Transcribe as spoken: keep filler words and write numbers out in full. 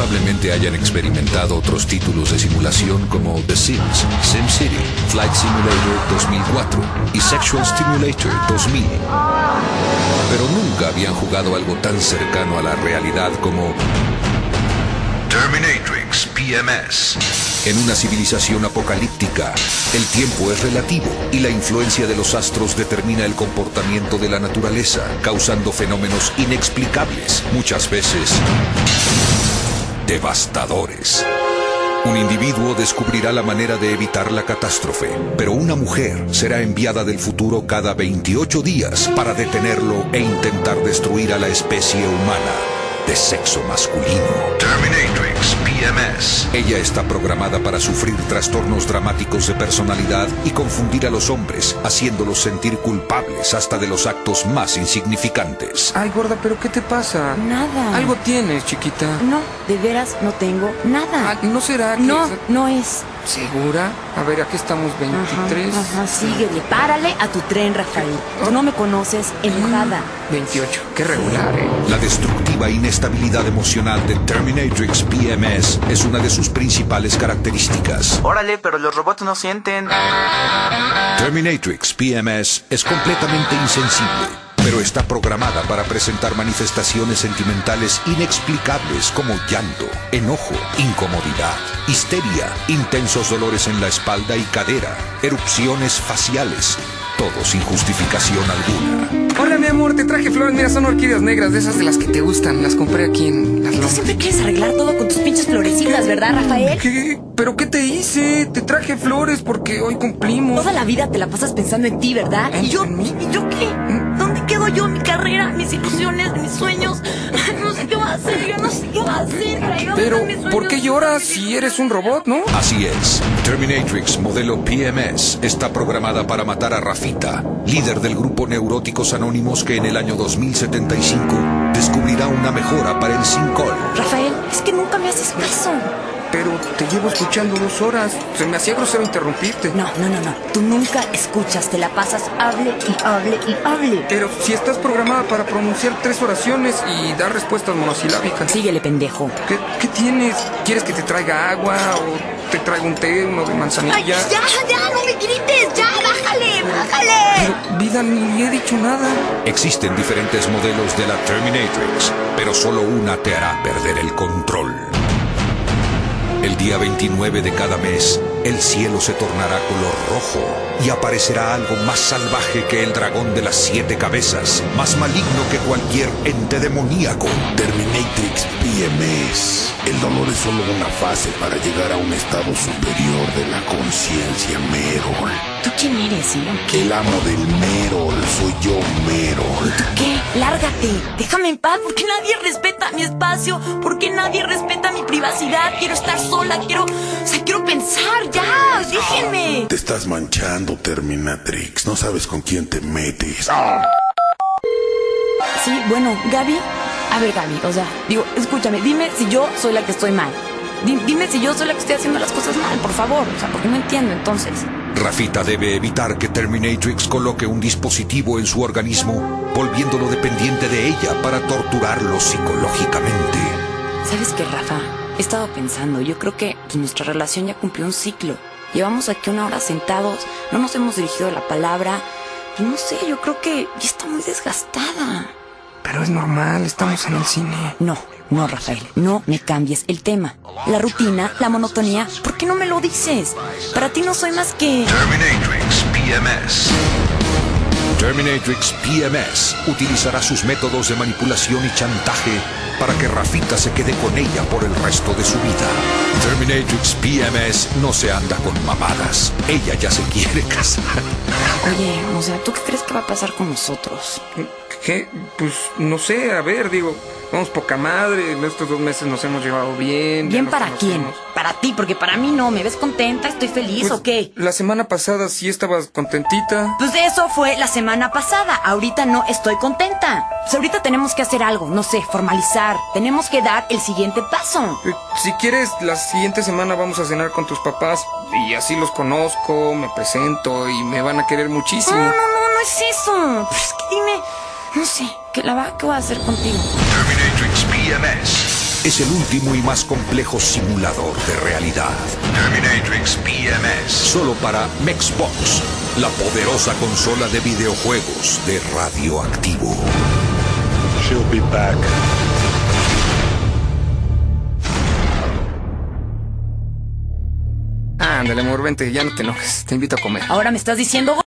Probablemente hayan experimentado otros títulos de simulación como The Sims, SimCity, Flight Simulator dos mil cuatro y Sexual Stimulator dos mil. Pero nunca habían jugado algo tan cercano a la realidad como Terminatrix P M S. En una civilización apocalíptica, el tiempo es relativo y la influencia de los astros determina el comportamiento de la naturaleza, causando fenómenos inexplicables, muchas veces devastadores. Un individuo descubrirá la manera de evitar la catástrofe, pero una mujer será enviada del futuro cada veintiocho días para detenerlo e intentar destruir a la especie humana de sexo masculino. Terminatrix P M S. Ella está programada para sufrir trastornos dramáticos de personalidad y confundir a los hombres, haciéndolos sentir culpables hasta de los actos más insignificantes. Ay, gorda, ¿pero qué te pasa? Nada. Algo tienes, chiquita. No, de veras no tengo nada. Ah, ¿no será que...? No, no es. ¿Segura? A ver, aquí estamos veintitrés. Ajá, ajá, síguele. Párale a tu tren, Rafael. Tú no me conoces, enojada. veintiocho, qué regular, ¿eh? La destructiva inestabilidad emocional de Terminatrix P M S es una de sus principales características. Órale, pero los robots no sienten. Terminatrix P M S es completamente insensible, pero está programada para presentar manifestaciones sentimentales inexplicables como llanto, enojo, incomodidad, histeria, intensos dolores en la espalda y cadera, erupciones faciales, todo sin justificación alguna. Hola, mi amor, te traje flores. Mira, son orquídeas negras, de esas de las que te gustan. Las compré aquí en las Tú lomas. siempre quieres arreglar todo con tus pinches florecitas, ¿verdad, Rafael? ¿Qué? ¿Pero qué te hice? Te traje flores porque hoy cumplimos. Toda la vida te la pasas pensando en ti, ¿verdad? ¿En- ¿Y yo? en mí? ¿Y yo qué? ¿Dónde quedo yo? Mi carrera, mis ilusiones, mis sueños. No sé qué va a hacer, yo no sé qué va a hacer. Traigan Pero, mis sueños. ¿por qué lloras si eres un robot, no? Así es, Terminatrix modelo P M S está programada para matar a Rafita, líder del grupo Neuróticos Anónimos que en el año dos mil setenta y cinco descubrirá una mejora para el Syncol. Rafael, es que nunca me haces caso. Pero te llevo escuchando dos horas. Se me hacía grosero interrumpirte. No, no, no, no. Tú nunca escuchas, te la pasas, hable y hable y hable. Pero si estás programada para pronunciar tres oraciones y dar respuestas monosilábicas. Síguele, pendejo. ¿Qué, qué tienes? ¿Quieres que te traiga agua o te traiga un té, uno de manzanilla? Ay, ya, ya, no me grites, ya, bájale, bájale. Pero, vida, ni he dicho nada. Existen diferentes modelos de la Terminatrix, pero solo una te hará perder el control. El día veintinueve de cada mes, el cielo se tornará color rojo y aparecerá algo más salvaje que el dragón de las siete cabezas, más maligno que cualquier ente demoníaco. Terminatrix P M S. El dolor es solo una fase para llegar a un estado superior de la conciencia, Merol. ¿Tú quién eres, eh? ¿Qué? El amo del Merol, soy yo, Merol. ¿Qué? Lárgate, déjame en paz, porque nadie respeta mi espacio, porque nadie respeta mi privacidad. Quiero estar sola, quiero, o sea, quiero pensar, ya, déjenme. Te estás manchando, Terminatrix. No sabes con quién te metes. Sí, bueno, Gaby. A ver, Gaby, o sea, digo, escúchame, dime si yo soy la que estoy mal. Di- dime si yo soy la que estoy haciendo las cosas mal, por favor. O sea, porque no entiendo, entonces. Rafita debe evitar que Terminatrix coloque un dispositivo en su organismo, volviéndolo dependiente de ella para torturarlo psicológicamente. ¿Sabes qué, Rafa? He estado pensando, yo creo que pues, nuestra relación ya cumplió un ciclo. Llevamos aquí una hora sentados, no nos hemos dirigido la palabra. Pues no sé, yo creo que ya está muy desgastada. Pero es normal, estamos en el cine. No, no, Rafael, no me cambies el tema. La rutina, la monotonía, ¿por qué no me lo dices? Para ti no soy más que... Terminatrix P M S. Terminatrix P M S utilizará sus métodos de manipulación y chantaje para que Rafita se quede con ella por el resto de su vida. Terminatrix P M S no se anda con mamadas. Ella ya se quiere casar. Oye, o sea, ¿tú qué crees que va a pasar con nosotros? ¿Qué? Pues no sé, a ver, digo, vamos poca madre, en estos dos meses nos hemos llevado bien. ya ¿Bien nos para conocemos. quién? Para ti, porque para mí no. ¿Me ves contenta? ¿Estoy feliz Pues, o qué? La semana pasada sí estabas contentita. Pues eso fue la semana pasada. Ahorita no estoy contenta. Pues ahorita tenemos que hacer algo, no sé, formalizar. Tenemos que dar el siguiente paso. Eh, Si quieres, la siguiente semana vamos a cenar con tus papás y así los conozco, me presento y me van a querer muchísimo. No, no, no, no es eso. Pues es que dime, no sé, ¿qué, la va, ¿qué voy a hacer contigo? Terminatrix P M S. es el último y más complejo simulador de realidad. Terminatrix B M S. Solo para Mexbox, la poderosa consola de videojuegos de Radioactivo. She'll be back. Ándale, amor, vente, ya no te enojes. Te invito a comer. Ahora me estás diciendo...